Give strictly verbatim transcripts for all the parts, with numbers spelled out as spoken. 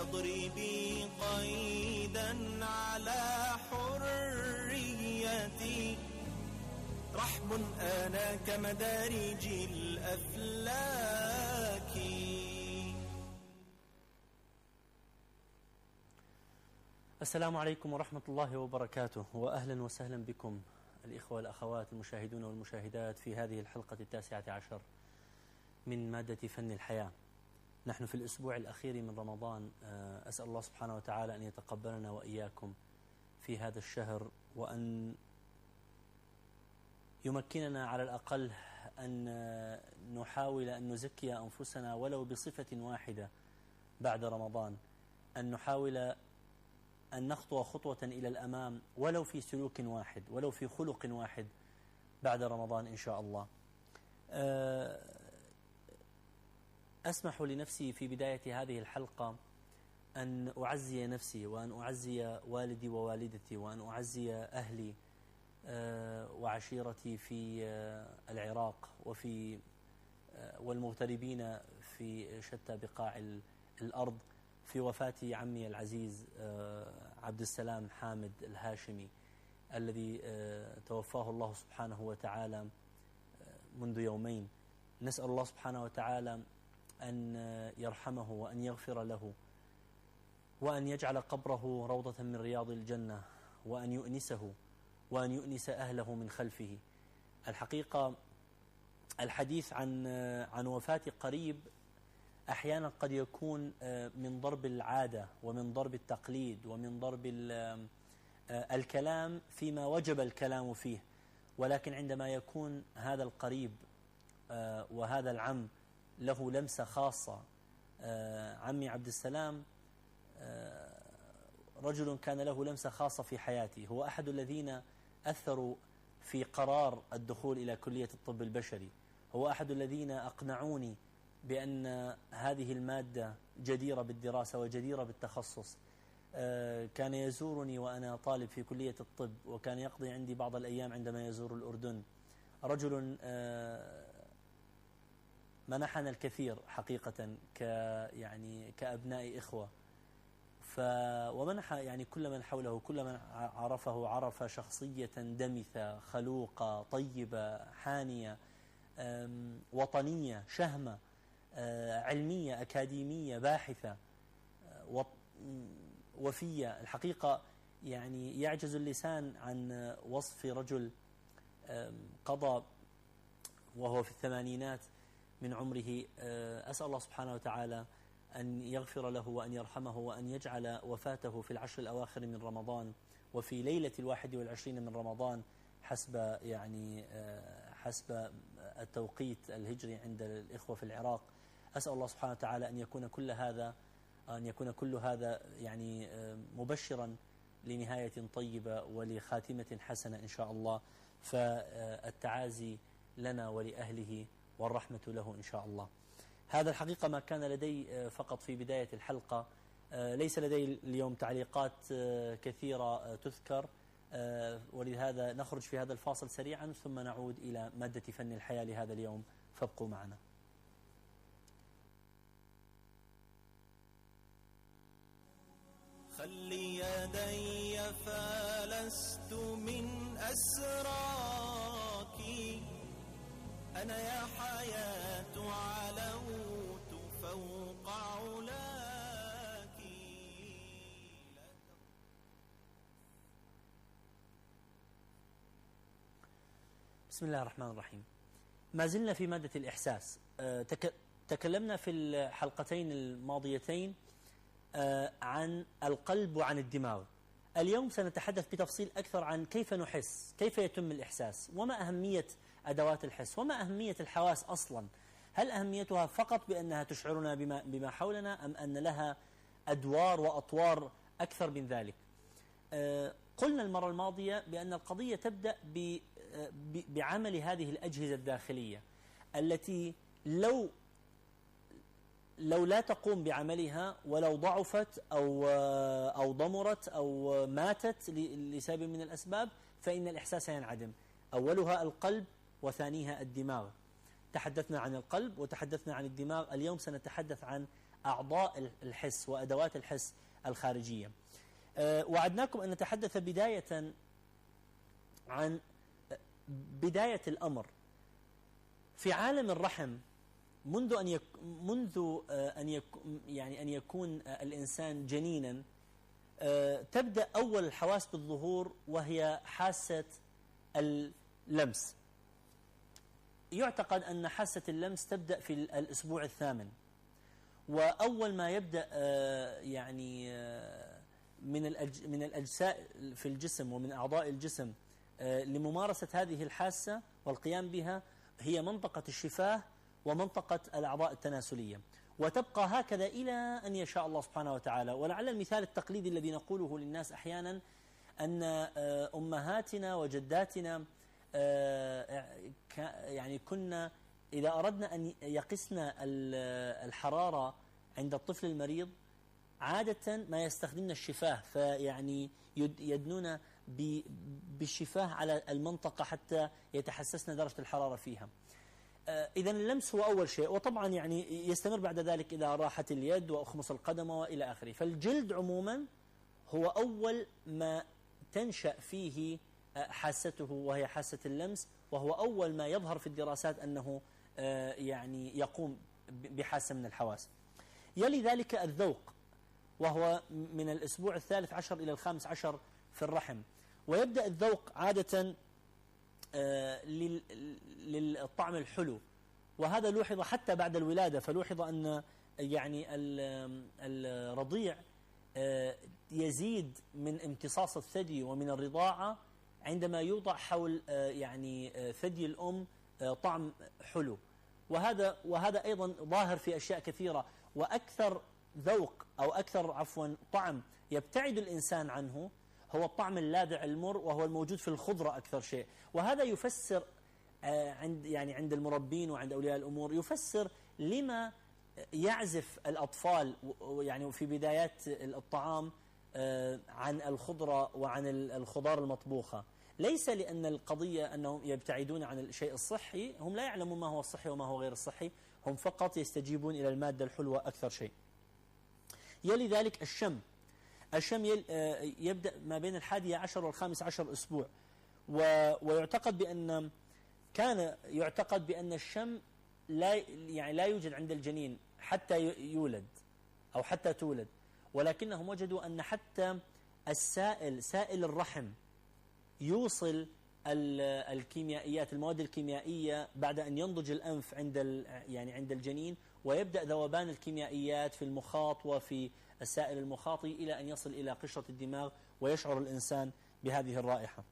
تضربي قيدا على حريتي، رحب أنا كمدارج الأفلاك. السلام عليكم ورحمة الله وبركاته، وأهلا وسهلا بكم الإخوة والأخوات المشاهدون والمشاهدات في هذه الحلقة التاسعة عشر من مادة فن الحياة. نحن في الأسبوع الأخير من رمضان، أسأل الله سبحانه وتعالى أن يتقبلنا وإياكم في هذا الشهر، وأن يمكننا على الأقل أن نحاول أن نزكي أنفسنا ولو بصفة واحدة بعد رمضان، أن نحاول أن نخطو خطوة إلى الأمام ولو في سلوك واحد، ولو في خلق واحد بعد رمضان إن شاء الله. أسمح لنفسي في بداية هذه الحلقة أن أعزي نفسي، وأن أعزي والدي ووالدتي، وأن أعزي أهلي وعشيرتي في العراق وفي والمغتربين في شتى بقاع الأرض في وفاة عمي العزيز عبد السلام حامد الهاشمي الذي توفاه الله سبحانه وتعالى منذ يومين. نسأل الله سبحانه وتعالى أن يرحمه وأن يغفر له، وأن يجعل قبره روضة من رياض الجنة، وأن يؤنسه وأن يؤنس أهله من خلفه. الحقيقة الحديث عن عن وفاة قريب أحيانا قد يكون من ضرب العادة ومن ضرب التقليد ومن ضرب الكلام فيما وجب الكلام فيه، ولكن عندما يكون هذا القريب وهذا العم له لمسة خاصة. عمي عبد السلام رجل كان له لمسة خاصة في حياتي، هو أحد الذين أثروا في قرار الدخول إلى كلية الطب البشري، هو أحد الذين أقنعوني بأن هذه المادة جديرة بالدراسة وجديرة بالتخصص. كان يزورني وأنا طالب في كلية الطب، وكان يقضي عندي بعض الأيام عندما يزور الأردن. رجل منحنا الكثير حقيقة ك يعني كأبناء إخوة، ف ومنح يعني كل من حوله، كل من عرفه عرف شخصية دمثة خلوقة طيبة حانية وطنية شهمة علمية أكاديمية باحثة وفية. الحقيقة يعني يعجز اللسان عن وصف رجل قضى وهو في الثمانينات من عمره. أسأل الله سبحانه وتعالى أن يغفر له وأن يرحمه وأن يجعل وفاته في العشر الأواخر من رمضان وفي ليلة الواحد والعشرين من رمضان حسب يعني حسب التوقيت الهجري عند الإخوة في العراق. أسأل الله سبحانه وتعالى أن يكون كل هذا أن يكون كل هذا يعني مبشرا لنهاية طيبة ولخاتمة حسنة إن شاء الله. فالتعازي لنا ولأهله والرحمة له إن شاء الله. هذا الحقيقة ما كان لدي فقط في بداية الحلقة. ليس لدي اليوم تعليقات كثيرة تذكر، ولهذا نخرج في هذا الفاصل سريعا ثم نعود إلى مادة فن الحياة لهذا اليوم، فابقوا معنا. خلي يدي فلست من أسراك، أنا يا حياة علوت فوق علاك. بسم الله الرحمن الرحيم. ما زلنا في مادة الإحساس. تكلمنا في الحلقتين الماضيتين عن القلب وعن الدماغ. اليوم سنتحدث بتفصيل أكثر عن كيف نحس، كيف يتم الإحساس، وما أهمية أدوات الحس، وما أهمية الحواس أصلا. هل أهميتها فقط بأنها تشعرنا بما, بما حولنا، أم أن لها أدوار وأطوار أكثر من ذلك؟ قلنا المرة الماضية بأن القضية تبدأ بعمل هذه الأجهزة الداخلية التي لو لو لا تقوم بعملها ولو ضعفت أو أو ضمرت أو ماتت لسبب من الأسباب فإن الإحساس ينعدم. أولها القلب وثانيها الدماغ. تحدثنا عن القلب وتحدثنا عن الدماغ. اليوم سنتحدث عن أعضاء الحس وأدوات الحس الخارجية. وعدناكم أن نتحدث بداية عن بداية الأمر في عالم الرحم. منذ أن يك منذ أن يك يعني أن يكون الإنسان جنينا تبدأ أول الحواس بالظهور، وهي حاسة اللمس. يعتقد أن حاسة اللمس تبدأ في الأسبوع الثامن، وأول ما يبدأ يعني من من الأجزاء في الجسم ومن أعضاء الجسم لممارسة هذه الحاسة والقيام بها هي منطقة الشفاه ومنطقة الأعضاء التناسلية، وتبقى هكذا إلى أن يشاء الله سبحانه وتعالى. ولعل المثال التقليدي الذي نقوله للناس أحيانا أن أمهاتنا وجداتنا يعني كنا إذا أردنا أن يقسنا الحرارة عند الطفل المريض عادة ما يستخدمن الشفاه، فيعني يدنون بالشفاه على المنطقة حتى يتحسسن درجة الحرارة فيها. إذا اللمس هو أول شيء، وطبعا يعني يستمر بعد ذلك إذا راحت اليد وأخمص القدم وإلى آخره. فالجلد عموما هو أول ما تنشأ فيه حاسته وهي حاسة اللمس، وهو أول ما يظهر في الدراسات أنه يعني يقوم بحاسة من الحواس. يلي ذلك الذوق، وهو من الأسبوع الثالث عشر إلى الخامس عشر في الرحم، ويبدأ الذوق عادة للطعم الحلو، وهذا لوحظ حتى بعد الولادة. فلوحظ أن يعني الرضيع يزيد من امتصاص الثدي ومن الرضاعة عندما يوضع حول يعني ثدي الأم طعم حلو، وهذا وهذا أيضا ظاهر في أشياء كثيرة. وأكثر ذوق أو أكثر عفوا طعم يبتعد الإنسان عنه هو الطعم اللاذع المر، وهو الموجود في الخضرة أكثر شيء. وهذا يفسر عند يعني عند المربين وعند أولياء الأمور، يفسر لما يعزف الأطفال يعني في بدايات الطعام عن الخضرة وعن الخضار المطبوخة. ليس لأن القضية أنهم يبتعدون عن الشيء الصحي، هم لا يعلمون ما هو الصحي وما هو غير الصحي، هم فقط يستجيبون إلى المادة الحلوة أكثر شيء. يلي ذلك الشم. الشم يبدأ ما بين الحادي عشر والخامس عشر أسبوع، ويعتقد بأن كان يعتقد بأن الشم لا يعني لا يوجد عند الجنين حتى يولد أو حتى تولد، ولكنهم وجدوا أن حتى السائل سائل الرحم يوصل الكيميائيات المواد الكيميائية بعد أن ينضج الأنف عند يعني عند الجنين، ويبدأ ذوبان الكيميائيات في المخاط وفي السائل المخاطي إلى أن يصل إلى قشرة الدماغ ويشعر الإنسان بهذه الرائحة.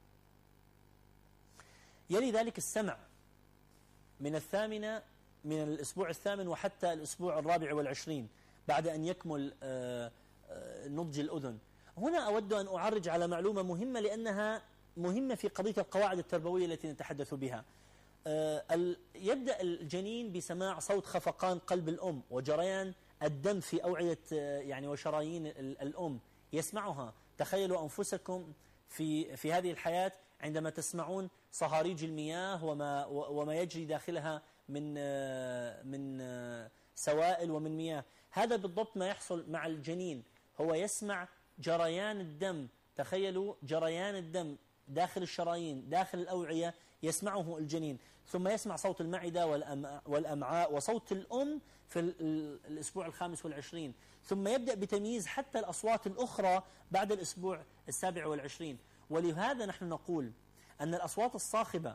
يلي ذلك السمع من الثامنة من الأسبوع الثامن وحتى الأسبوع الرابع والعشرين بعد أن يكمل نضج الأذن. هنا أود أن أعرج على معلومة مهمة لأنها مهمة في قضية القواعد التربوية التي نتحدث بها. يبدأ الجنين بسماع صوت خفقان قلب الأم وجريان الدم في أوعية يعني وشرايين الأم، يسمعها. تخيلوا أنفسكم في في هذه الحياة عندما تسمعون صهاريج المياه وما وما يجري داخلها من من سوائل ومن مياه. هذا بالضبط ما يحصل مع الجنين، هو يسمع جريان الدم. تخيلوا جريان الدم داخل الشرايين داخل الأوعية يسمعه الجنين، ثم يسمع صوت المعدة والأمعاء وصوت الأم في الأسبوع الخامس والعشرين، ثم يبدأ بتمييز حتى الأصوات الأخرى بعد الأسبوع السابع والعشرين. ولهذا نحن نقول أن الأصوات الصاخبة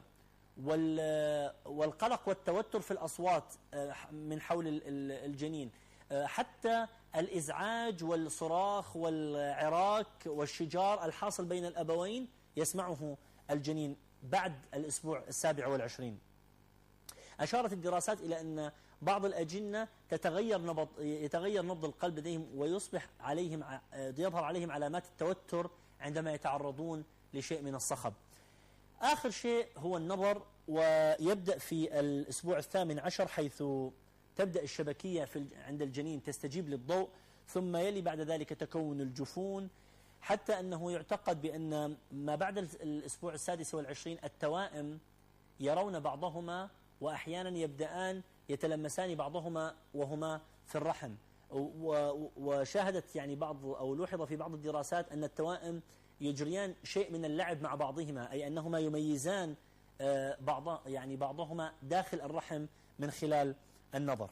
والقلق والتوتر في الأصوات من حول الجنين، حتى الإزعاج والصراخ والعراك والشجار الحاصل بين الأبوين يسمعه الجنين بعد الأسبوع السابع والعشرين. أشارت الدراسات إلى أن بعض الأجنة تتغير نبض يتغير نبض القلب لديهم، ويصبح عليهم يظهر عليهم علامات التوتر عندما يتعرضون لشيء من الصخب. آخر شيء هو النظر، ويبدأ في الأسبوع الثامن عشر حيث تبدأ الشبكية في عند الجنين تستجيب للضوء، ثم يلي بعد ذلك تكون الجفون، حتى أنه يعتقد بأن ما بعد الأسبوع السادس والعشرين التوائم يرون بعضهما وأحيانا يبدأان يتلمسان بعضهما وهما في الرحم. وشاهدت يعني بعض أو لوحظ في بعض الدراسات أن التوائم يجريان شيء من اللعب مع بعضهما، أي أنهما يميزان بعض يعني بعضهما داخل الرحم من خلال النظر.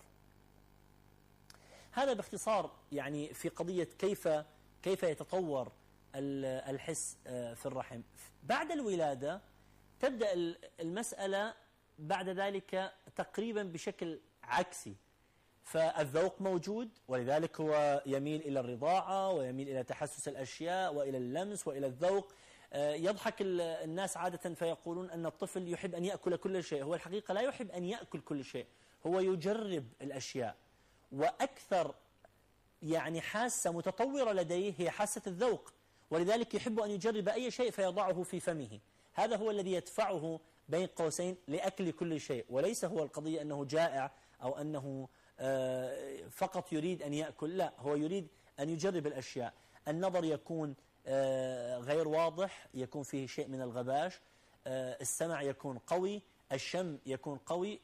هذا باختصار يعني في قضية كيف كيف يتطور الحس في الرحم. بعد الولادة تبدأ المسألة بعد ذلك تقريبا بشكل عكسي، فالذوق موجود ولذلك هو يميل إلى الرضاعة ويميل إلى تحسس الأشياء وإلى اللمس وإلى الذوق. يضحك الناس عادة فيقولون أن الطفل يحب أن يأكل كل شيء، هو الحقيقة لا يحب أن يأكل كل شيء، هو يجرب الأشياء. وأكثر يعني حاسة متطورة لديه هي حاسة الذوق، ولذلك يحب أن يجرب أي شيء فيضعه في فمه. هذا هو الذي يدفعه بين قوسين لأكل كل شيء، وليس هو القضية أنه جائع أو أنه فقط يريد أن يأكل، لا، هو يريد أن يجرب الأشياء. النظر يكون غير واضح، يكون فيه شيء من الغباش، السمع يكون قوي، الشم يكون قوي.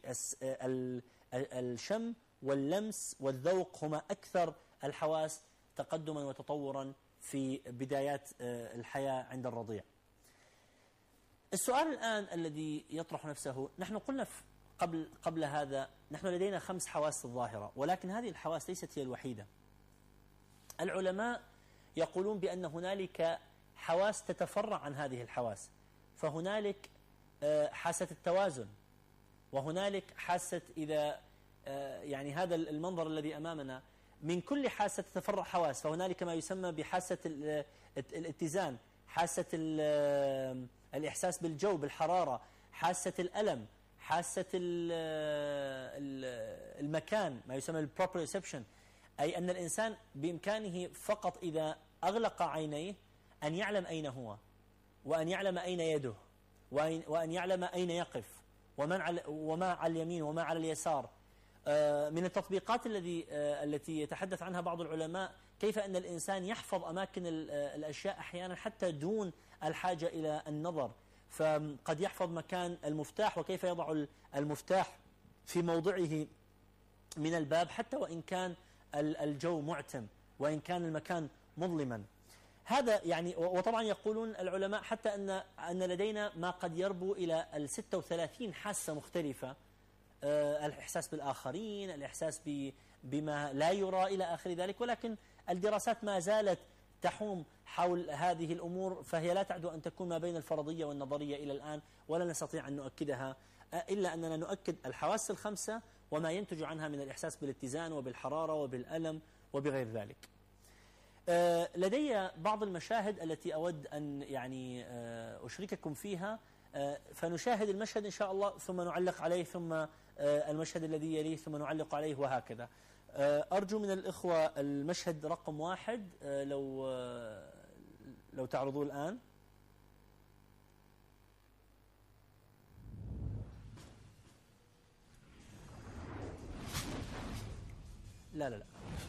الشم واللمس والذوق هما أكثر الحواس تقدما وتطورا في بدايات الحياة عند الرضيع. السؤال الآن الذي يطرح نفسه، نحن قلنا قبل قبل هذا نحن لدينا خمس حواس ظاهرة، ولكن هذه الحواس ليست هي الوحيدة. العلماء يقولون بأن هنالك حواس تتفرع عن هذه الحواس، فهنالك حاسة التوازن، وهنالك حاسة إذا يعني هذا المنظر الذي أمامنا من كل حاسة تتفرع حواس، فهنالك ما يسمى بحاسة الاتزان، حاسة الإحساس بالجو بالحرارة، حاسة الألم، حاسة المكان ما يسمى البروبريسبشن، أي أن الإنسان بإمكانه فقط إذا أغلق عينيه أن يعلم أين هو، وأن يعلم أين يده، وأن يعلم أين يقف، وما على اليمين وما على اليسار. من التطبيقات الذي التي يتحدث عنها بعض العلماء كيف أن الإنسان يحفظ أماكن الأشياء أحيانا حتى دون الحاجة إلى النظر، فقد يحفظ مكان المفتاح وكيف يضع المفتاح في موضعه من الباب حتى وإن كان الجو معتم وإن كان المكان مظلما. هذا يعني، وطبعا يقولون العلماء حتى أن أن لدينا ما قد يربو إلى الستة وثلاثين حاسة مختلفة، الإحساس بالآخرين، الإحساس بما لا يرى إلى آخر ذلك، ولكن الدراسات ما زالت تحوم حول هذه الأمور، فهي لا تعدو أن تكون ما بين الفرضية والنظرية إلى الآن، ولا نستطيع أن نؤكدها إلا أننا نؤكد الحواس الخمسة وما ينتج عنها من الإحساس بالاتزان وبالحرارة وبالألم وبغير ذلك. لدي بعض المشاهد التي أود أن يعني أشرككم فيها، فنشاهد المشهد إن شاء الله ثم نعلق عليه، ثم المشهد الذي يليه ثم نعلق عليه، وهكذا. أرجو من الإخوة المشهد رقم واحد لو لو تعرضوه الآن. لا لا لا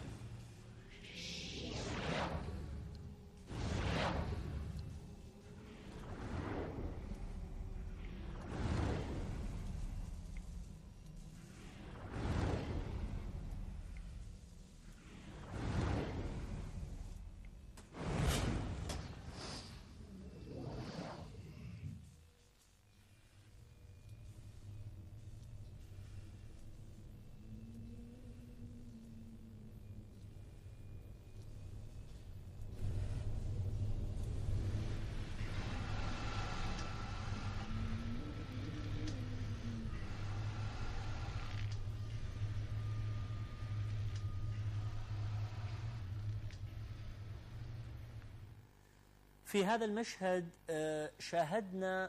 في هذا المشهد شاهدنا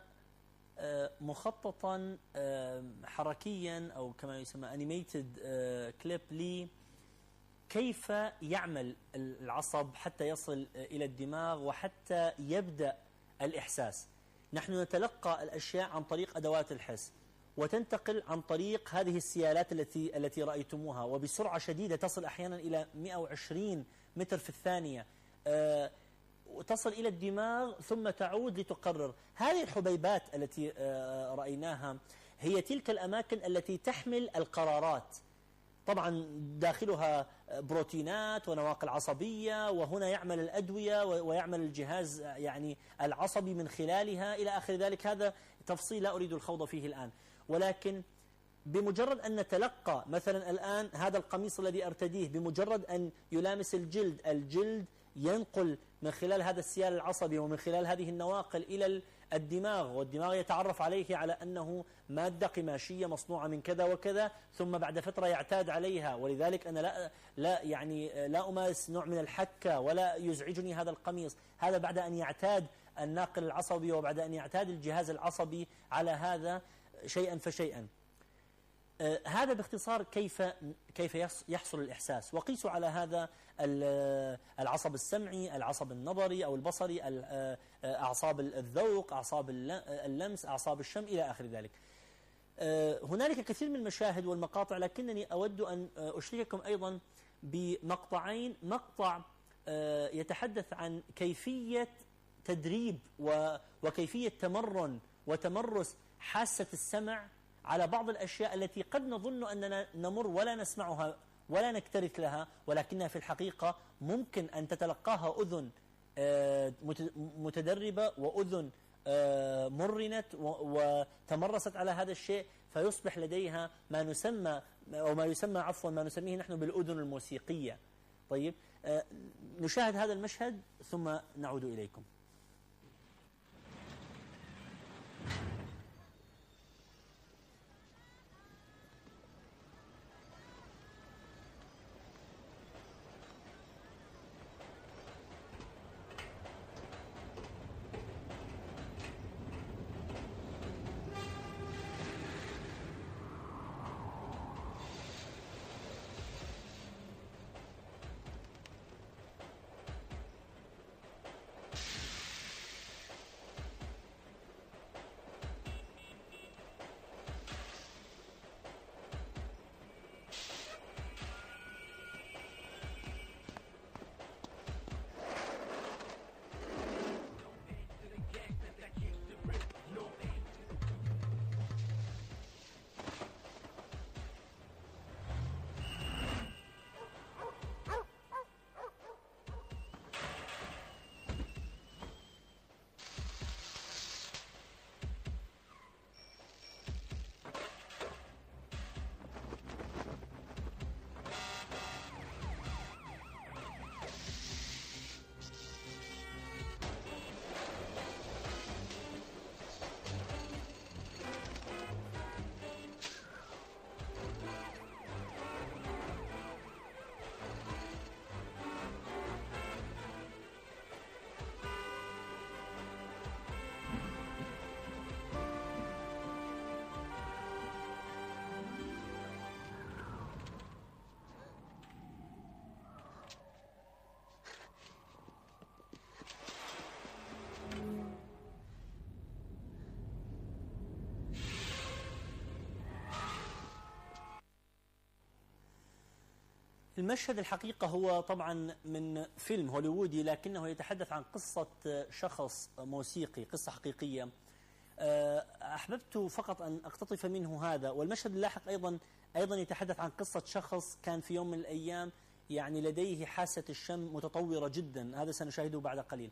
مخططا حركيا أو كما يسمى أنيميتد كليب لي كيف يعمل العصب حتى يصل إلى الدماغ وحتى يبدأ الإحساس. نحن نتلقى الأشياء عن طريق أدوات الحس، وتنتقل عن طريق هذه السيالات التي التي رأيتموها، وبسرعة شديدة تصل أحيانا إلى مئة وعشرين متر في الثانية، تصل إلى الدماغ ثم تعود لتقرر. هذه الحبيبات التي رأيناها هي تلك الأماكن التي تحمل القرارات، طبعا داخلها بروتينات ونواقل عصبية، وهنا يعمل الأدوية ويعمل الجهاز يعني العصبي من خلالها إلى آخر ذلك. هذا تفصيل لا أريد الخوض فيه الآن، ولكن بمجرد أن نتلقى مثلا الآن هذا القميص الذي أرتديه، بمجرد أن يلامس الجلد، الجلد ينقل من خلال هذا السيال العصبي ومن خلال هذه النواقل إلى الدماغ، والدماغ يتعرف عليه على أنه مادة قماشية مصنوعة من كذا وكذا، ثم بعد فترة يعتاد عليها. ولذلك أنا لا لا يعني لا أمارس نوع من الحكة ولا يزعجني هذا القميص، هذا بعد أن يعتاد الناقل العصبي وبعد أن يعتاد الجهاز العصبي على هذا شيئا فشيئا. آه هذا باختصار كيف كيف يحصل الإحساس. وقيسوا على هذا العصب السمعي، العصب النظري أو البصري، أعصاب الذوق، أعصاب اللمس، أعصاب الشم إلى آخر ذلك. آه هنالك كثير من المشاهد والمقاطع، لكنني أود أن أشارككم أيضا بمقطعين. مقطع آه يتحدث عن كيفية تدريب وكيفية تمرن وتمرس حاسة السمع على بعض الأشياء التي قد نظن أننا نمر ولا نسمعها ولا نكترث لها، ولكنها في الحقيقة ممكن أن تتلقاها أذن متدربة وأذن مرنت وتمرست على هذا الشيء، فيصبح لديها ما نسمى أو ما يسمى عفوا ما نسميه نحن بالأذن الموسيقية. طيب، نشاهد هذا المشهد ثم نعود إليكم. المشهد الحقيقة هو طبعا من فيلم هوليوودي، لكنه يتحدث عن قصة شخص موسيقي، قصة حقيقية. أحببت فقط أن أقتطف منه هذا. والمشهد اللاحق أيضا أيضا يتحدث عن قصة شخص كان في يوم من الأيام يعني لديه حاسة الشم متطورة جدا، هذا سنشاهده بعد قليل.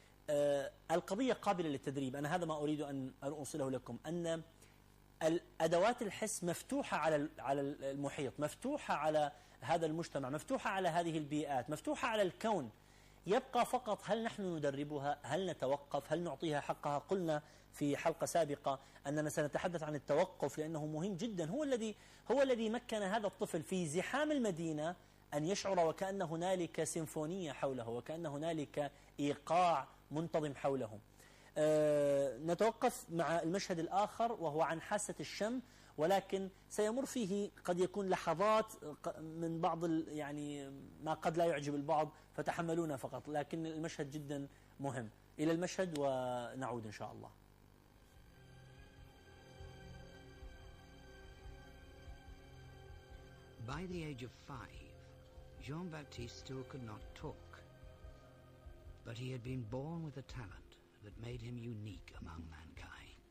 القضية قابلة للتدريب. أنا هذا ما أريد أن أوصله لكم، أن الأدوات الحس مفتوحة على على المحيط، مفتوحة على هذا المجتمع، مفتوحة على هذه البيئات، مفتوحة على الكون. يبقى فقط هل نحن ندربها؟ هل نتوقف؟ هل نعطيها حقها؟ قلنا في حلقة سابقة أننا سنتحدث عن التوقف لأنه مهم جدا. هو الذي هو الذي مكن هذا الطفل في زحام المدينة أن يشعر وكأن هنالك سيمفونية حوله، وكأن هنالك إيقاع منتظم حوله. أه نتوقف مع المشهد الآخر وهو عن حاسة الشم، ولكن سيمر فيه قد يكون لحظات من بعض يعني ما قد لا يعجب البعض، فتحملونا فقط، لكن المشهد جدا مهم. إلى المشهد ونعود إن شاء الله. By the age of five, Jean-Baptiste still could not talk, but he had been born with a talent that made him unique among mankind.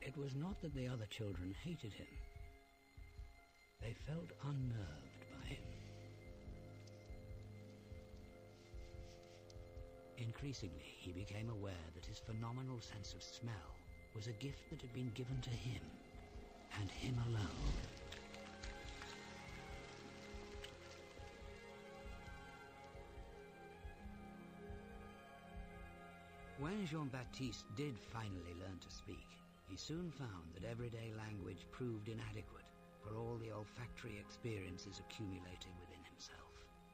It was not that the other children hated him. They felt unnerved by him. Increasingly, he became aware that his phenomenal sense of smell was a gift that had been given to him, and him alone. When Jean-Baptiste did finally learn to speak, he soon found that everyday language proved inadequate for all the olfactory experiences accumulating within himself.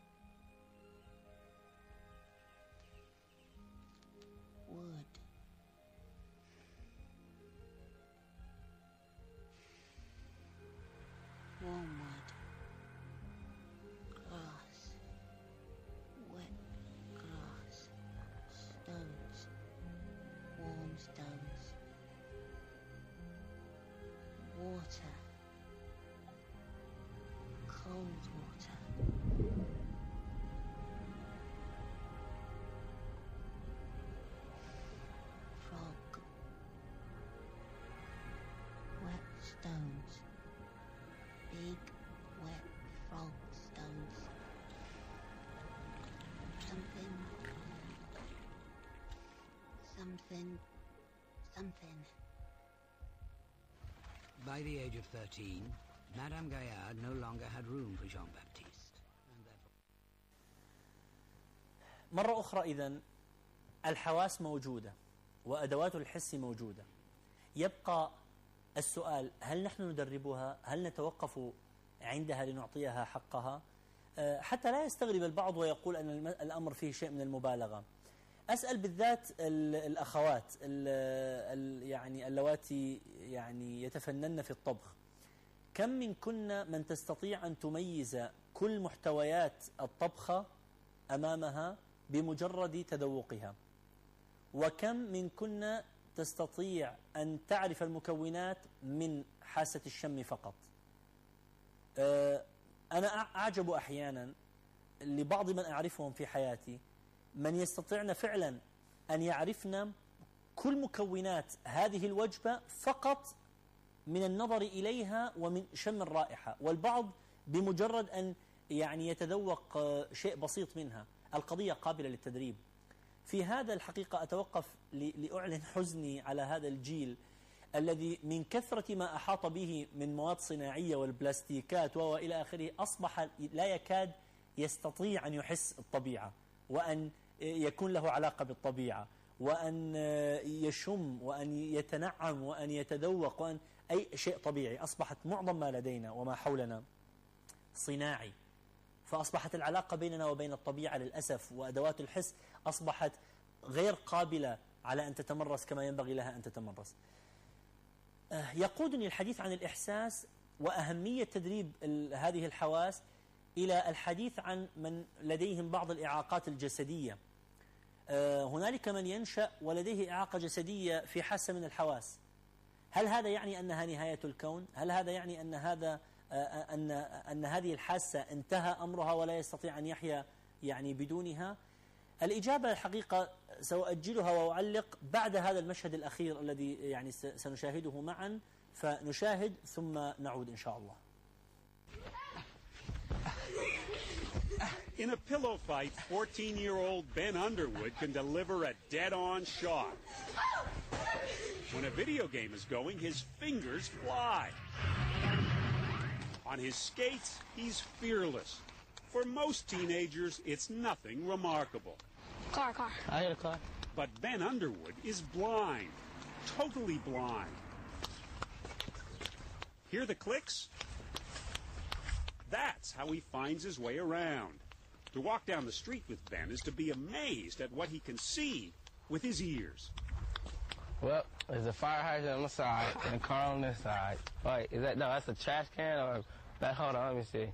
Wood. Warm wood. Grass. Wet grass. Stones. Warm stones. Water. Cold water. Frog. Wet stones. Big, wet frog stones. Something. Something. Something. By the age of thirteen, Madame Gaillard no longer had room for Jean-Baptiste. And therefore... مرة أخرى إذن الحواس موجودة وأدوات الحس موجودة. يبقى السؤال: هل نحن ندربها؟ هل نتوقف عندها لنعطيها حقها؟ حتى لا يستغرب البعض ويقول أن الأمر فيه شيء من المبالغة. أسأل بالذات الأخوات يعني اللواتي يعني يتفنن في الطبخ: كم من كنا من تستطيع أن تميز كل محتويات الطبخة أمامها بمجرد تذوقها؟ وكم من كنا تستطيع أن تعرف المكونات من حاسة الشم فقط؟ أنا أعجب أحيانا لبعض من أعرفهم في حياتي من يستطيعن فعلا أن يعرفن كل مكونات هذه الوجبة فقط من النظر إليها ومن شم الرائحة، والبعض بمجرد أن يعني يتذوق شيء بسيط منها. القضية قابلة للتدريب. في هذا الحقيقة أتوقف لأعلن حزني على هذا الجيل الذي من كثرة ما أحاط به من مواد صناعية والبلاستيكات وإلى آخره أصبح لا يكاد يستطيع أن يحس الطبيعة وأن يكون له علاقة بالطبيعة وأن يشم وأن يتنعم وأن يتذوق وأن أي شيء طبيعي. أصبحت معظم ما لدينا وما حولنا صناعي، فأصبحت العلاقة بيننا وبين الطبيعة للأسف وأدوات الحس أصبحت غير قابلة على أن تتمرس كما ينبغي لها أن تتمرس. يقودني الحديث عن الإحساس وأهمية تدريب هذه الحواس إلى الحديث عن من لديهم بعض الإعاقات الجسدية. هنالك من ينشأ ولديه إعاقة جسدية في حاسة من الحواس. هل هذا يعني أنها نهاية الكون؟ هل هذا يعني أن هذا أن أن هذه الحاسة انتهى أمرها ولا يستطيع أن يحيا يعني بدونها؟ الإجابة الحقيقة سأؤجلها وأعلق بعد هذا المشهد الأخير الذي يعني سنشاهده معا، فنشاهد ثم نعود إن شاء الله. In a pillow fight, fourteen-year-old Ben Underwood can deliver a dead-on shot. When a video game is going, his fingers fly. On his skates, he's fearless. For most teenagers, it's nothing remarkable. Car, car. I hear a car. But Ben Underwood is blind, totally blind. Hear the clicks? That's how he finds his way around. To walk down the street with Ben is to be amazed at what he can see with his ears. Well, there's a fire hydrant on the side and a car on this side. Wait, is that, no, that's a trash can or that, hold on, let me see.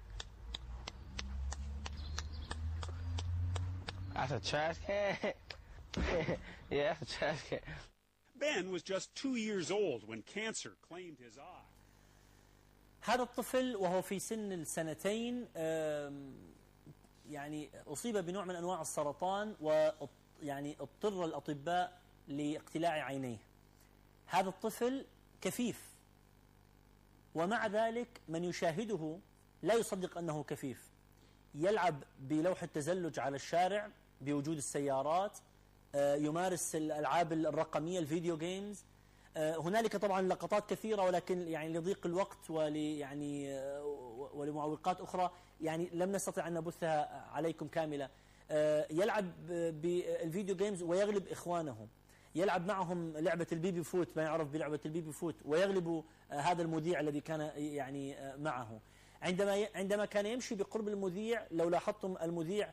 That's a trash can? Yeah, that's a trash can. Ben was just two years old when cancer claimed his eye. هذا الطفل وهو في سن السنتين يعني أصيب بنوع من أنواع السرطان ويعني اضطر الأطباء لاقتلاع عينيه. هذا الطفل كفيف، ومع ذلك من يشاهده لا يصدق أنه كفيف. يلعب بلوح التزلج على الشارع بوجود السيارات، يمارس الألعاب الرقمية الفيديو جيمز. هنالك طبعا لقطات كثيرة، ولكن يعني لضيق الوقت ولي يعني ولمعوقات أخرى يعني لم نستطع أن نبثها عليكم كاملة. يلعب بالفيديو جيمز ويغلب إخوانه، يلعب معهم لعبة البيبي فوت، ما يعرف بلعبة البيبي فوت، ويغلب هذا المذيع الذي كان يعني معه. عندما عندما كان يمشي بقرب المذيع، لو لاحظتم المذيع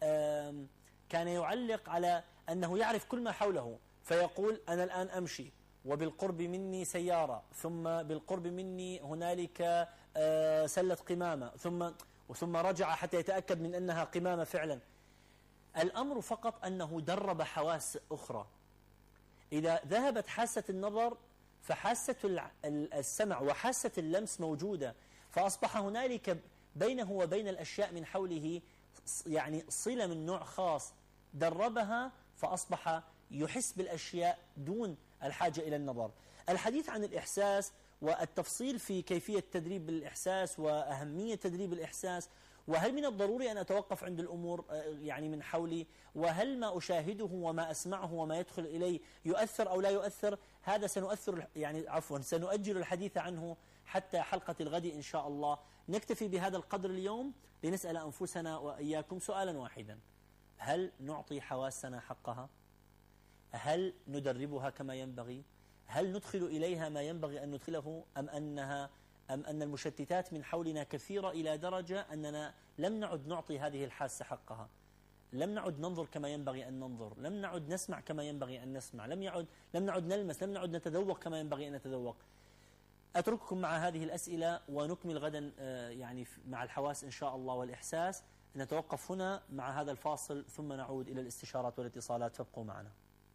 كان يعلق على أنه يعرف كل ما حوله، فيقول أنا الآن أمشي وبالقرب مني سيارة، ثم بالقرب مني هنالك سلة قمامة، ثم ثم رجع حتى يتأكد من أنها قمامة فعلا. الأمر فقط أنه درب حواس أخرى. إذا ذهبت حاسة النظر فحاسة السمع وحاسة اللمس موجودة، فأصبح هنالك بينه وبين الأشياء من حوله يعني صلة من نوع خاص، دربها فأصبح يحس بالأشياء دون الحاجة إلى النظر. الحديث عن الإحساس والتفصيل في كيفية تدريب الإحساس وأهمية تدريب الإحساس، وهل من الضروري أن أتوقف عند الأمور يعني من حولي، وهل ما أشاهده وما أسمعه وما يدخل إلي يؤثر أو لا يؤثر، هذا سنؤثر يعني عفوا سنؤجل الحديث عنه حتى حلقة الغد إن شاء الله. نكتفي بهذا القدر اليوم لنسأل أنفسنا وإياكم سؤالا واحدا: هل نعطي حواسنا حقها؟ هل ندربها كما ينبغي؟ هل ندخل إليها ما ينبغي أن ندخله، أم أنها أم أن المشتتات من حولنا كثيرة إلى درجة أننا لم نعد نعطي هذه الحاسة حقها، لم نعد ننظر كما ينبغي أن ننظر، لم نعد نسمع كما ينبغي أن نسمع، لم يعد لم نعد نلمس، لم نعد نتذوق كما ينبغي أن نتذوق. أترككم مع هذه الأسئلة ونكمل غدا يعني مع الحواس إن شاء الله والإحساس. نتوقف هنا مع هذا الفاصل ثم نعود إلى الاستشارات والاتصالات، فابقوا معنا.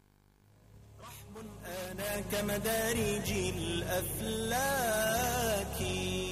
رحم أنا كمدارج الأفلاك.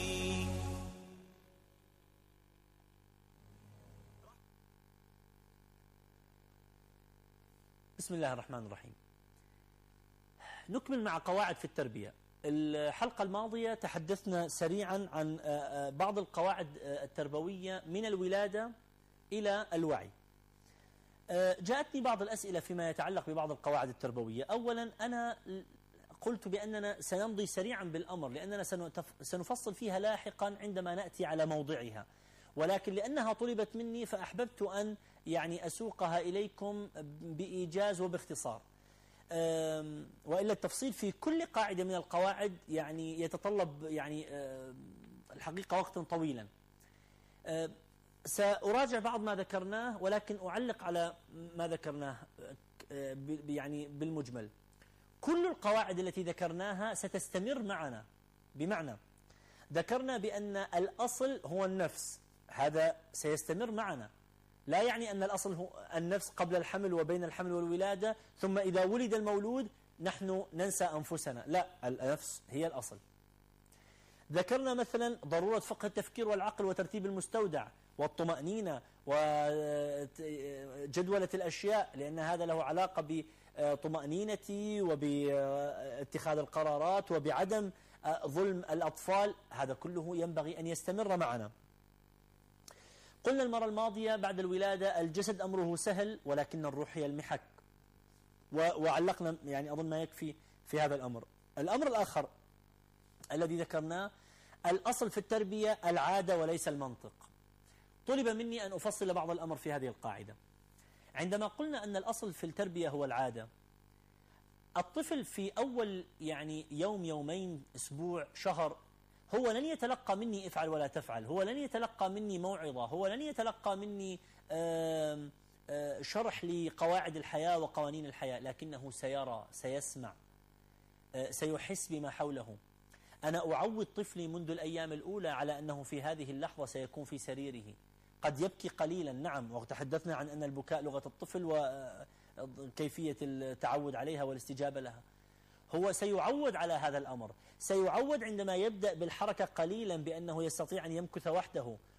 بسم الله الرحمن الرحيم. نكمل مع قواعد في التربية. الحلقة الماضية تحدثنا سريعا عن بعض القواعد التربوية من الولادة إلى الوعي. جاءتني بعض الأسئلة فيما يتعلق ببعض القواعد التربوية. أولا أنا قلت بأننا سنمضي سريعا بالأمر لأننا سنفصل فيها لاحقا عندما نأتي على موضعها، ولكن لأنها طلبت مني فأحببت أن يعني أسوقها إليكم بإيجاز وباختصار، وإلا التفصيل في كل قاعدة من القواعد يعني يتطلب يعني الحقيقة وقتا طويلا. سأراجع بعض ما ذكرناه ولكن أعلق على ما ذكرناه يعني بالمجمل. كل القواعد التي ذكرناها ستستمر معنا، بمعنى ذكرنا بأن الأصل هو النفس، هذا سيستمر معنا، لا يعني أن الأصل هو النفس قبل الحمل وبين الحمل والولادة ثم إذا ولد المولود نحن ننسى أنفسنا، لا، النفس هي الأصل. ذكرنا مثلا ضرورة فقه التفكير والعقل وترتيب المستودع والطمأنينة وجدولة الأشياء، لأن هذا له علاقة بطمأنينتي وباتخاذ القرارات وبعدم ظلم الأطفال، هذا كله ينبغي أن يستمر معنا. قلنا المرة الماضية بعد الولادة الجسد أمره سهل ولكن الروح هي المحك، وعلقنا يعني أظن ما يكفي في هذا الأمر. الأمر الآخر الذي ذكرناه الأصل في التربية العادة وليس المنطق. طلب مني أن أفصل بعض الأمر في هذه القاعدة. عندما قلنا أن الأصل في التربية هو العادة، الطفل في أول يعني يوم يومين أسبوع شهر هو لن يتلقى مني افعل ولا تفعل، هو لن يتلقى مني موعظة، هو لن يتلقى مني آآ آآ شرح لقواعد الحياة وقوانين الحياة، لكنه سيرى، سيسمع، سيحس بما حوله. أنا أعود طفلي منذ الأيام الأولى على أنه في هذه اللحظة سيكون في سريره، قد يبكي قليلا، نعم، وتحدثنا عن أن البكاء لغة الطفل وكيفية التعود عليها والاستجابة لها. هو سيعود على هذا الأمر، سيعود عندما يبدأ بالحركة قليلا بأنه يستطيع أن يمكث وحده،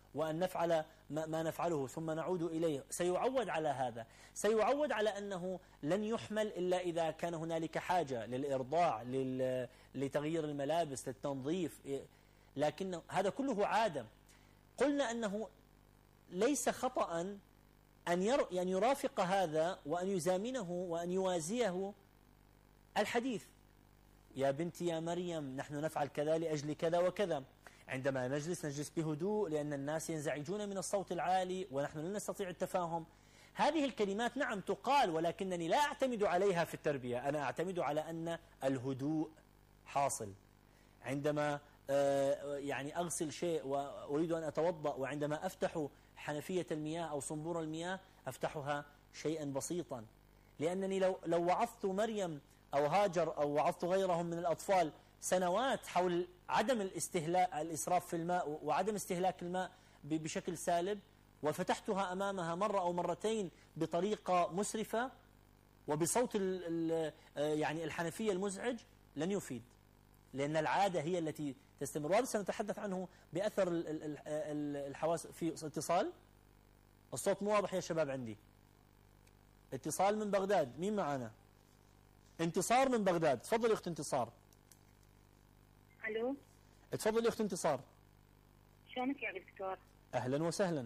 وأن نفعل ما نفعله ثم نعود إليه، سيعود على هذا، سيعود على أنه لن يحمل إلا إذا كان هنالك حاجة للإرضاع، لتغيير الملابس، للتنظيف، لكن هذا كله عادة. قلنا أنه ليس خطأ أن يرافق هذا وأن يزامنه وأن يوازيه الحديث. يا بنتي يا مريم نحن نفعل كذا لأجل كذا وكذا، عندما نجلس نجلس بهدوء لأن الناس ينزعجون من الصوت العالي ونحن لا نستطيع التفاهم. هذه الكلمات نعم تقال، ولكنني لا أعتمد عليها في التربية، أنا أعتمد على أن الهدوء حاصل. عندما يعني أغسل شيء وأريد أن أتوضأ، وعندما أفتح حنفية المياه أو صنبور المياه أفتحها شيئا بسيطا، لأنني لو لو وعظت مريم أو هاجر أو وعظت غيرهم من الأطفال سنوات حول عدم الاستهلاك الإسراف في الماء وعدم استهلاك الماء بشكل سالب، وفتحتها أمامها مرة أو مرتين بطريقة مسرفة وبصوت ال ال يعني الحنفية المزعج، لن يفيد، لأن العادة هي التي تستمر. وهذا سنتحدث عنه بأثر الحواس. في اتصال، الصوت مو واضح يا شباب عندي. اتصال من بغداد، مين معنا؟ انتصار من بغداد، تفضل يا أخت انتصار. الو، تفضل يا أخت انتصار. شلونك يا دكتور؟ أهلا وسهلا.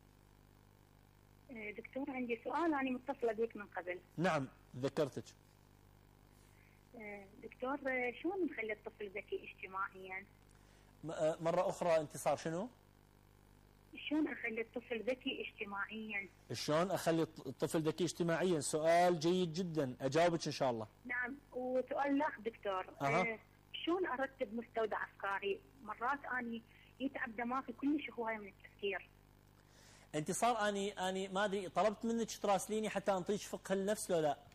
دكتور عندي سؤال، أنا متصلة بك من قبل. نعم ذكرتك. دكتور شلون نخلي الطفل ذكي اجتماعيا؟ مرة أخرى انتصار، شنو؟ شلون أخلي الطفل ذكي اجتماعيا؟ شلون أخلي الطفل ذكي اجتماعيا؟ سؤال جيد جدا، أجاوبك إن شاء الله. نعم، وسؤال الأخ دكتور. أه. شلون أرتب مستودع أفكاري؟ مرات أني يتعب دماغي كلش هواية من التفكير. انتصار، أني أني ما أدري طلبت منك تراسليني حتى أنطيك فقه النفس لو لا؟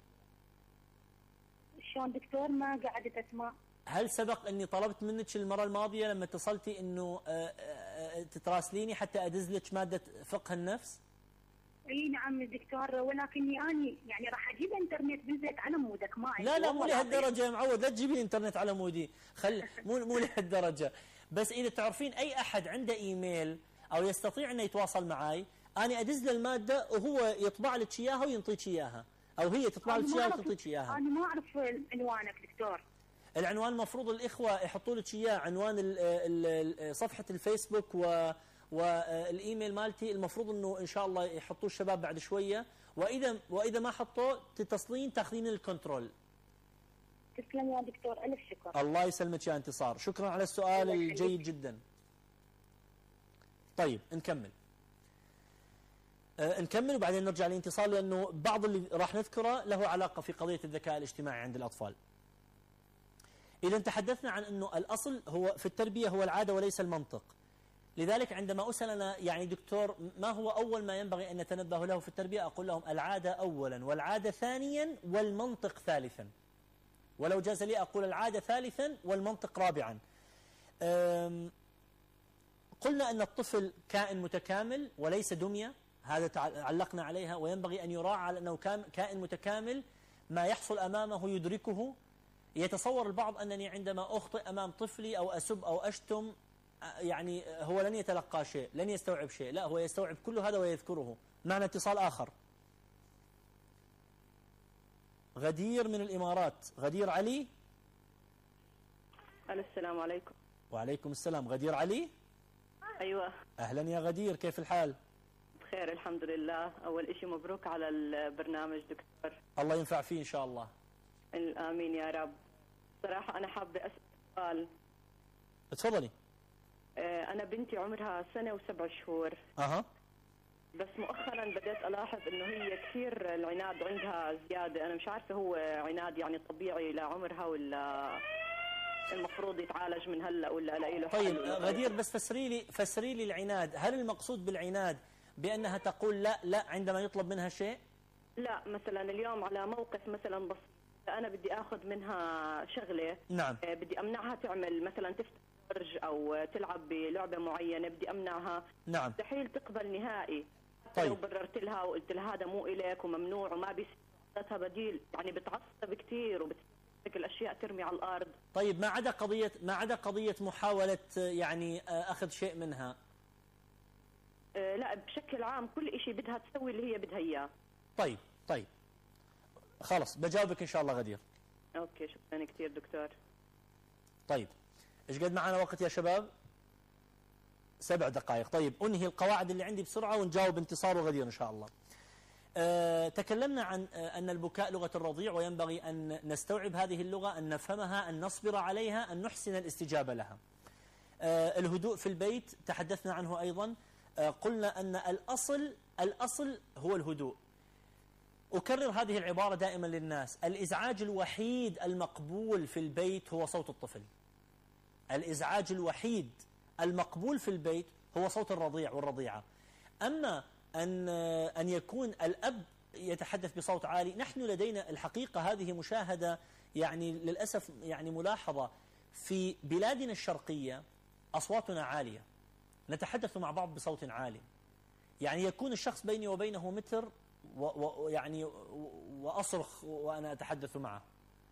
شلون دكتور؟ ما قعدت أسمع. هل سبق أني طلبت منك المرة الماضية لما اتصلتي أنه تتراسليني حتى أدز لك مادة فقه النفس؟ اي نعم دكتور، ولكني اني يعني راح اجيب انترنت بالبيت على مودك ما لا لا مو لهالدرجه يا معود، لا تجيبي الانترنت على مودي، خل مو مو لهالدرجه، بس اذا تعرفين اي احد عنده ايميل او يستطيع انه يتواصل معي، انا ادز له الماده وهو يطبع لك اياها وينطيك اياها، او هي تطبع لك اياها وتعطيك اياها. انا ما اعرف عنوانك دكتور. العنوان المفروض الاخوه يحطوا لك اياه، عنوان ال ال صفحه الفيسبوك و والايميل مالتي المفروض انه ان شاء الله يحطوه الشباب بعد شويه، واذا واذا ما حطوه تتصلين تاخذين الكنترول. تسلم يا دكتور، الف شكر. الله يسلمك يا انتصار، شكرا على السؤال الجيد جدا. طيب نكمل. آه نكمل وبعدين نرجع للانتصال، لانه بعض اللي راح نذكره له علاقه في قضيه الذكاء الاجتماعي عند الاطفال. اذا تحدثنا عن انه الاصل هو في التربيه هو العاده وليس المنطق. لذلك عندما أسأل أنا يعني دكتور ما هو أول ما ينبغي أن نتنبه له في التربية، أقول لهم العادة أولا والعادة ثانيا والمنطق ثالثا، ولو جاز لي أقول العادة ثالثا والمنطق رابعا. قلنا أن الطفل كائن متكامل وليس دمية، هذا علقنا عليها، وينبغي أن يراعى على أنه كائن متكامل، ما يحصل أمامه يدركه. يتصور البعض أنني عندما أخطئ أمام طفلي أو أسب أو أشتم يعني هو لن يتلقى شيء، لن يستوعب شيء، لا هو يستوعب كل هذا ويذكره. معنا اتصال آخر. غدير من الإمارات، غدير علي. السلام عليكم. وعليكم السلام. غدير علي؟ أيوة. أهلا يا غدير، كيف الحال؟ بخير الحمد لله. أول إشي مبروك على البرنامج دكتور. الله ينفع فيه إن شاء الله. آمين يا رب. صراحة أنا حابة أسأل سؤال. اتفضلي. أنا بنتي عمرها سنة وسبع شهور. أها. بس مؤخرا بدأت ألاحظ إنه هي كثير العناد عندها زيادة، أنا مش عارفة هو عناد يعني طبيعي لعمرها ولا المفروض يتعالج من هلا ولا ألاقي له حل؟ طيب غدير بس فسري لي فسري لي العناد، هل المقصود بالعناد بأنها تقول لا لا عندما يطلب منها شيء؟ لا، مثلا اليوم على موقف مثلا بس أنا بدي آخذ منها شغلة. نعم. بدي أمنعها تعمل مثلا تفتح أو تلعب بلعبة معينة، بدي أمنعها. نعم. مستحيل تقبل نهائي. طيب. لو بررت لها وقلت لها هذا مو إليك وممنوع وما بيصير بديل، يعني بتعصب كثير وبتمسك الأشياء ترمي على الأرض. طيب ما عدا قضية ما عدا قضية محاولة يعني أخذ شيء منها، آه لا بشكل عام كل شيء بدها تسوي اللي هي بدها اياه. طيب طيب خلص بجاوبك ان شاء الله غدير. اوكي شكرا كثير دكتور. طيب ايش قد معنا وقت يا شباب؟ سبع دقائق. طيب انهي القواعد اللي عندي بسرعه ونجاوب انتصار وغدير ان شاء الله. أه تكلمنا عن أه أن البكاء لغة الرضيع، وينبغي أن نستوعب هذه اللغة، أن نفهمها، أن نصبر عليها، أن نحسن الاستجابة لها. أه الهدوء في البيت تحدثنا عنه أيضا. أه قلنا أن الأصل الأصل هو الهدوء. أكرر هذه العبارة دائما للناس: الإزعاج الوحيد المقبول في البيت هو صوت الطفل. الإزعاج الوحيد المقبول في البيت هو صوت الرضيع والرضيعة. أما أن أن يكون الأب يتحدث بصوت عالي، نحن لدينا الحقيقة هذه مشاهدة يعني للأسف يعني ملاحظة في بلادنا الشرقية، أصواتنا عالية، نتحدث مع بعض بصوت عالي، يعني يكون الشخص بيني وبينه متر ويعني وأصرخ وأنا أتحدث معه.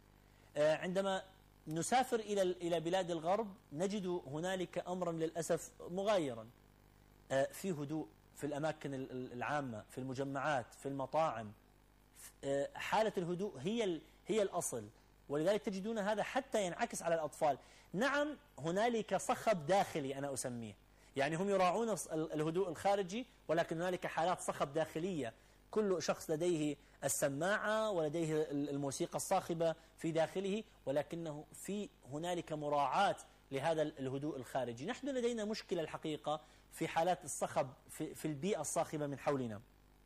عندما نسافر إلى إلى بلاد الغرب نجد هنالك أمرا للأسف مغايرا، في هدوء في الأماكن العامة، في المجمعات، في المطاعم. حالة الهدوء هي هي الأصل، ولذلك تجدون هذا حتى ينعكس على الأطفال. نعم هنالك صخب داخلي أنا أسميه، يعني هم يراعون الهدوء الخارجي، ولكن هنالك حالات صخب داخلية. كل شخص لديه السماعة ولديه الموسيقى الصاخبة في داخله، ولكنه في هنالك مراعاة لهذا الهدوء الخارجي. نحن لدينا مشكلة الحقيقة في حالات الصخب في, في البيئة الصاخبة من حولنا.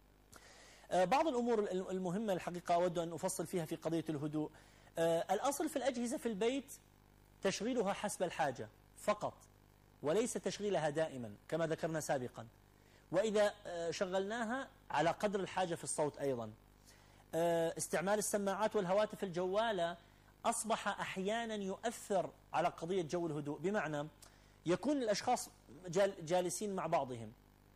بعض الأمور المهمة الحقيقة أود أن أفصل فيها في قضية الهدوء. الأصل في الأجهزة في البيت تشغيلها حسب الحاجة فقط، وليس تشغيلها دائما كما ذكرنا سابقا، وإذا شغلناها على قدر الحاجة في الصوت أيضا. استعمال السماعات والهواتف الجوالة أصبح أحيانا يؤثر على قضية جو الهدوء، بمعنى يكون الأشخاص جالسين مع بعضهم،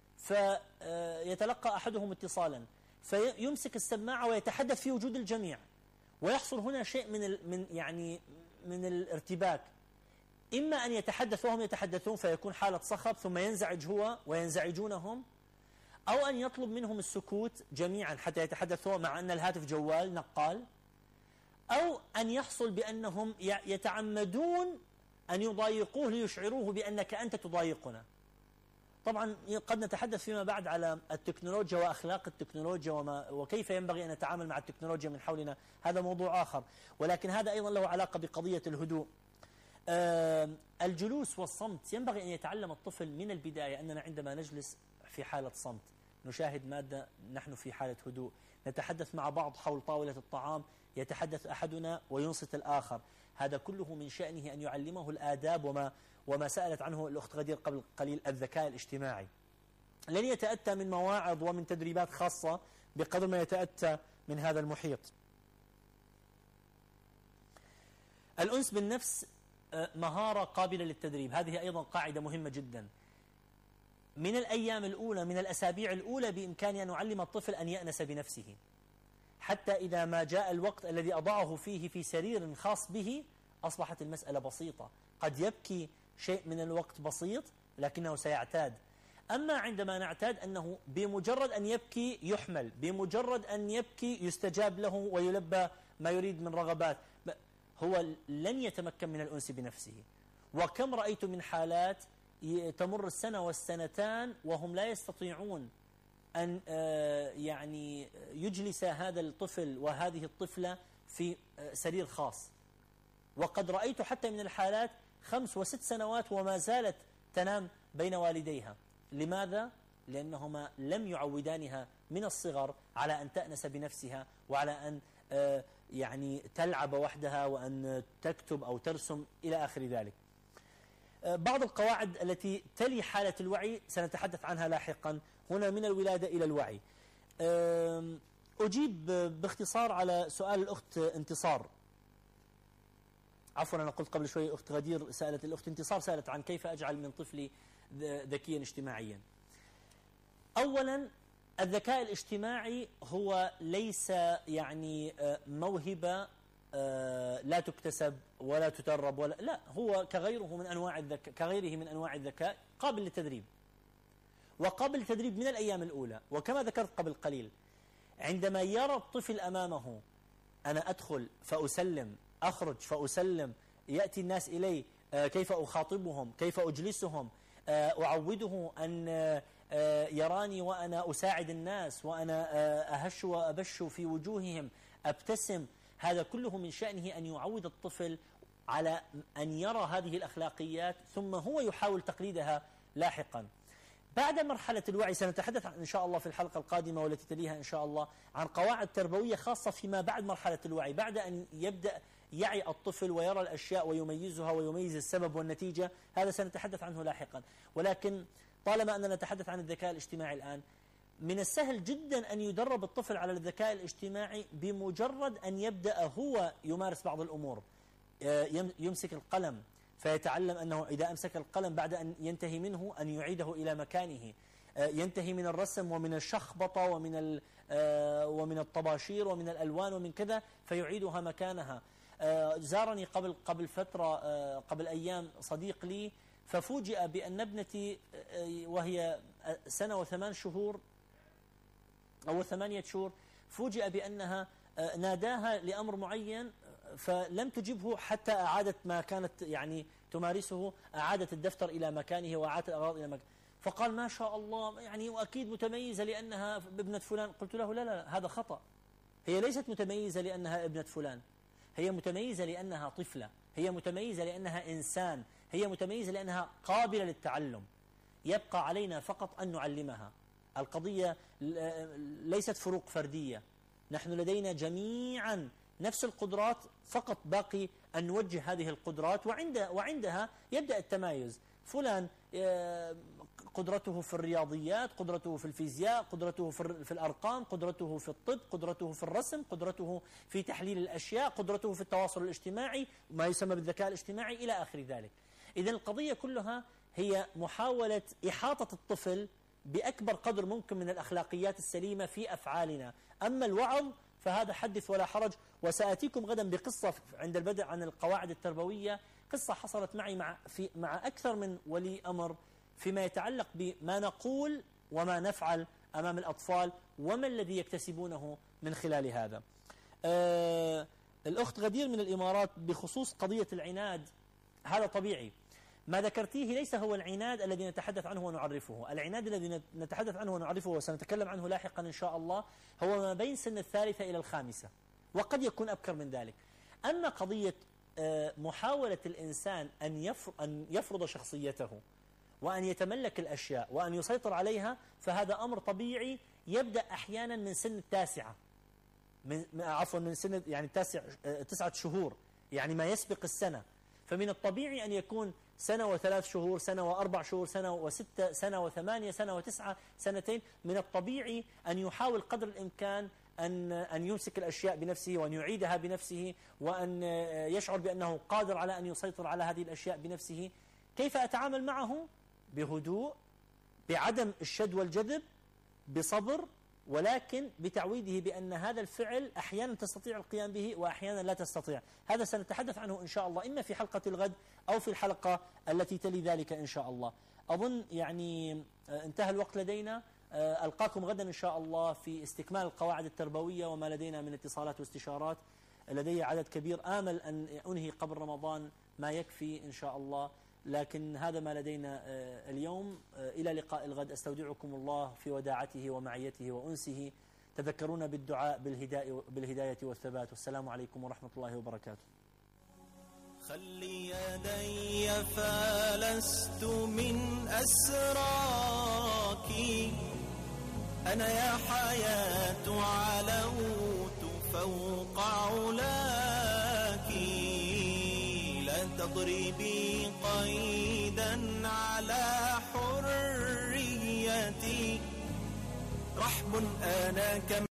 فيتلقى أحدهم اتصالا فيمسك السماعة ويتحدث في وجود الجميع، ويحصل هنا شيء من من يعني من الارتباك. إما أن يتحدث وهم يتحدثون فيكون حالة صخب ثم ينزعج هو وينزعجون هم، أو أن يطلب منهم السكوت جميعا حتى يتحدثوا مع أن الهاتف جوال نقال، أو أن يحصل بأنهم يتعمدون أن يضايقوه ليشعروه بأنك أنت تضايقنا. طبعا قد نتحدث فيما بعد على التكنولوجيا وأخلاق التكنولوجيا وما وكيف ينبغي أن نتعامل مع التكنولوجيا من حولنا، هذا موضوع آخر، ولكن هذا أيضا له علاقة بقضية الهدوء. آه الجلوس والصمت، ينبغي أن يتعلم الطفل من البداية أننا عندما نجلس في حالة صمت نشاهد مادة نحن في حالة هدوء، نتحدث مع بعض حول طاولة الطعام، يتحدث أحدنا وينصت الآخر. هذا كله من شأنه أن يعلمه الآداب وما وما سألت عنه الأخت غدير قبل قليل، الذكاء الاجتماعي. لن يتأتى من مواعظ ومن تدريبات خاصة بقدر ما يتأتى من هذا المحيط. الأنس بالنفس مهارة قابلة للتدريب، هذه أيضا قاعدة مهمة جدا. من الأيام الأولى، من الأسابيع الأولى، بإمكاني أن أعلم الطفل أن يأنس بنفسه، حتى إذا ما جاء الوقت الذي أضعه فيه في سرير خاص به أصبحت المسألة بسيطة. قد يبكي شيء من الوقت بسيط لكنه سيعتاد. أما عندما نعتاد أنه بمجرد أن يبكي يحمل، بمجرد أن يبكي يستجاب له ويلبى ما يريد من رغبات، هو لن يتمكن من الأنس بنفسه. وكم رأيت من حالات تمر السنة والسنتان وهم لا يستطيعون أن يعني يجلس هذا الطفل وهذه الطفلة في سرير خاص، وقد رأيت حتى من الحالات خمس وست سنوات وما زالت تنام بين والديها. لماذا؟ لأنهما لم يعودانها من الصغر على أن تأنس بنفسها وعلى أن يعني تلعب وحدها وأن تكتب أو ترسم إلى آخر ذلك. بعض القواعد التي تلي حالة الوعي سنتحدث عنها لاحقا. هنا من الولادة إلى الوعي. أجيب باختصار على سؤال الأخت انتصار. عفوا أنا قلت قبل شوي أخت غدير سألت، الأخت انتصار سألت عن كيف أجعل من طفلي ذكيا اجتماعيا. أولا الذكاء الاجتماعي هو ليس يعني موهبة لا تكتسب ولا تدرب ولا لا، هو كغيره من أنواع الذكاء كغيره من أنواع الذكاء قابل للتدريب. وقبل التدريب من الأيام الأولى. وكما ذكرت قبل قليل، عندما يرى الطفل أمامه أنا أدخل فأسلم، أخرج فأسلم، يأتي الناس إلي، كيف أخاطبهم، كيف أجلسهم، أعوده أن يراني وأنا أساعد الناس، وأنا أهش وأبش في وجوههم، أبتسم، هذا كله من شأنه أن يعود الطفل على أن يرى هذه الأخلاقيات ثم هو يحاول تقليدها لاحقا. بعد مرحلة الوعي سنتحدث إن شاء الله في الحلقة القادمة والتي تليها إن شاء الله عن قواعد تربوية خاصة فيما بعد مرحلة الوعي، بعد أن يبدأ يعي الطفل ويرى الأشياء ويميزها ويميز السبب والنتيجة، هذا سنتحدث عنه لاحقا. ولكن طالما أننا نتحدث عن الذكاء الاجتماعي الآن، من السهل جدا أن يدرب الطفل على الذكاء الاجتماعي بمجرد أن يبدأ هو يمارس بعض الأمور. يمسك القلم فيتعلم أنه إذا أمسك القلم بعد أن ينتهي منه أن يعيده إلى مكانه، ينتهي من الرسم ومن الشخبطة ومن ومن الطباشير ومن الألوان ومن كذا فيعيدها مكانها. زارني قبل قبل فترة قبل أيام صديق لي، ففوجئ بأن ابنتي وهي سنة وثمان شهور أو ثمانية شهور، فوجئ بأنها ناداها لأمر معين فلم تجبه حتى أعادت ما كانت يعني تمارسه، أعادت الدفتر إلى مكانه وأعادت الأغراض إلى مكانه، فقال ما شاء الله يعني وأكيد متميزة لأنها ابنة فلان. قلت له لا لا هذا خطأ، هي ليست متميزة لأنها ابنة فلان، هي متميزة لأنها طفلة، هي متميزة لأنها إنسان، هي متميزة لأنها قابلة للتعلم، يبقى علينا فقط أن نعلمها. القضية ليست فروق فردية، نحن لدينا جميعا نفس القدرات، فقط باقي أن نوجه هذه القدرات وعند وعندها يبدأ التمايز. فلان قدرته في الرياضيات، قدرته في الفيزياء، قدرته في الأرقام، قدرته في الطب، قدرته في الرسم، قدرته في تحليل الأشياء، قدرته في التواصل الاجتماعي، ما يسمى بالذكاء الاجتماعي إلى آخر ذلك. إذن القضية كلها هي محاولة إحاطة الطفل بأكبر قدر ممكن من الأخلاقيات السليمة في أفعالنا. أما الوعظ فهذا حدث ولا حرج، وسأتيكم غدا بقصة عند البدء عن القواعد التربوية، قصة حصلت معي مع, في مع أكثر من ولي أمر فيما يتعلق بما نقول وما نفعل أمام الأطفال وما الذي يكتسبونه من خلال هذا. آه الأخت غدير من الإمارات بخصوص قضية العناد، هذا طبيعي، ما ذكرتيه ليس هو العناد الذي نتحدث عنه ونعرفه. العناد الذي نتحدث عنه ونعرفه وسنتكلم عنه لاحقا إن شاء الله هو ما بين سن الثالثة إلى الخامسة، وقد يكون أبكر من ذلك. أما قضية محاولة الإنسان أن يفرض شخصيته وأن يتملك الأشياء وأن يسيطر عليها، فهذا أمر طبيعي يبدأ أحيانا من سن التاسعة، من عفوا من سن يعني التاسع تسعة شهور، يعني ما يسبق السنة. فمن الطبيعي أن يكون سنة وثلاث شهور، سنة وأربع شهور، سنة وستة، سنة وثمانية، سنة وتسعة، سنتين. من الطبيعي أن يحاول قدر الإمكان أن أن يمسك الأشياء بنفسه وأن يعيدها بنفسه وأن يشعر بأنه قادر على أن يسيطر على هذه الأشياء بنفسه. كيف أتعامل معه؟ بهدوء، بعدم الشد والجذب، بصبر، ولكن بتعويده بأن هذا الفعل أحيانا تستطيع القيام به وأحيانا لا تستطيع. هذا سنتحدث عنه إن شاء الله إما في حلقة الغد أو في الحلقة التي تلي ذلك إن شاء الله. أظن يعني انتهى الوقت لدينا، ألقاكم غدا إن شاء الله في استكمال القواعد التربوية وما لدينا من اتصالات واستشارات. لدي عدد كبير، آمل أن أنهي قبل رمضان ما يكفي إن شاء الله، لكن هذا ما لدينا اليوم. إلى لقاء الغد، أستودعكم الله في وداعته ومعيته وأنسه. تذكرونا بالدعاء بالهداية والثبات، والسلام عليكم ورحمة الله وبركاته. خلي يدي فلست من أسراك، أنا يا حياة علوت فوق علاك، لا تضربي قيدا على حريتي، رحب أنا كم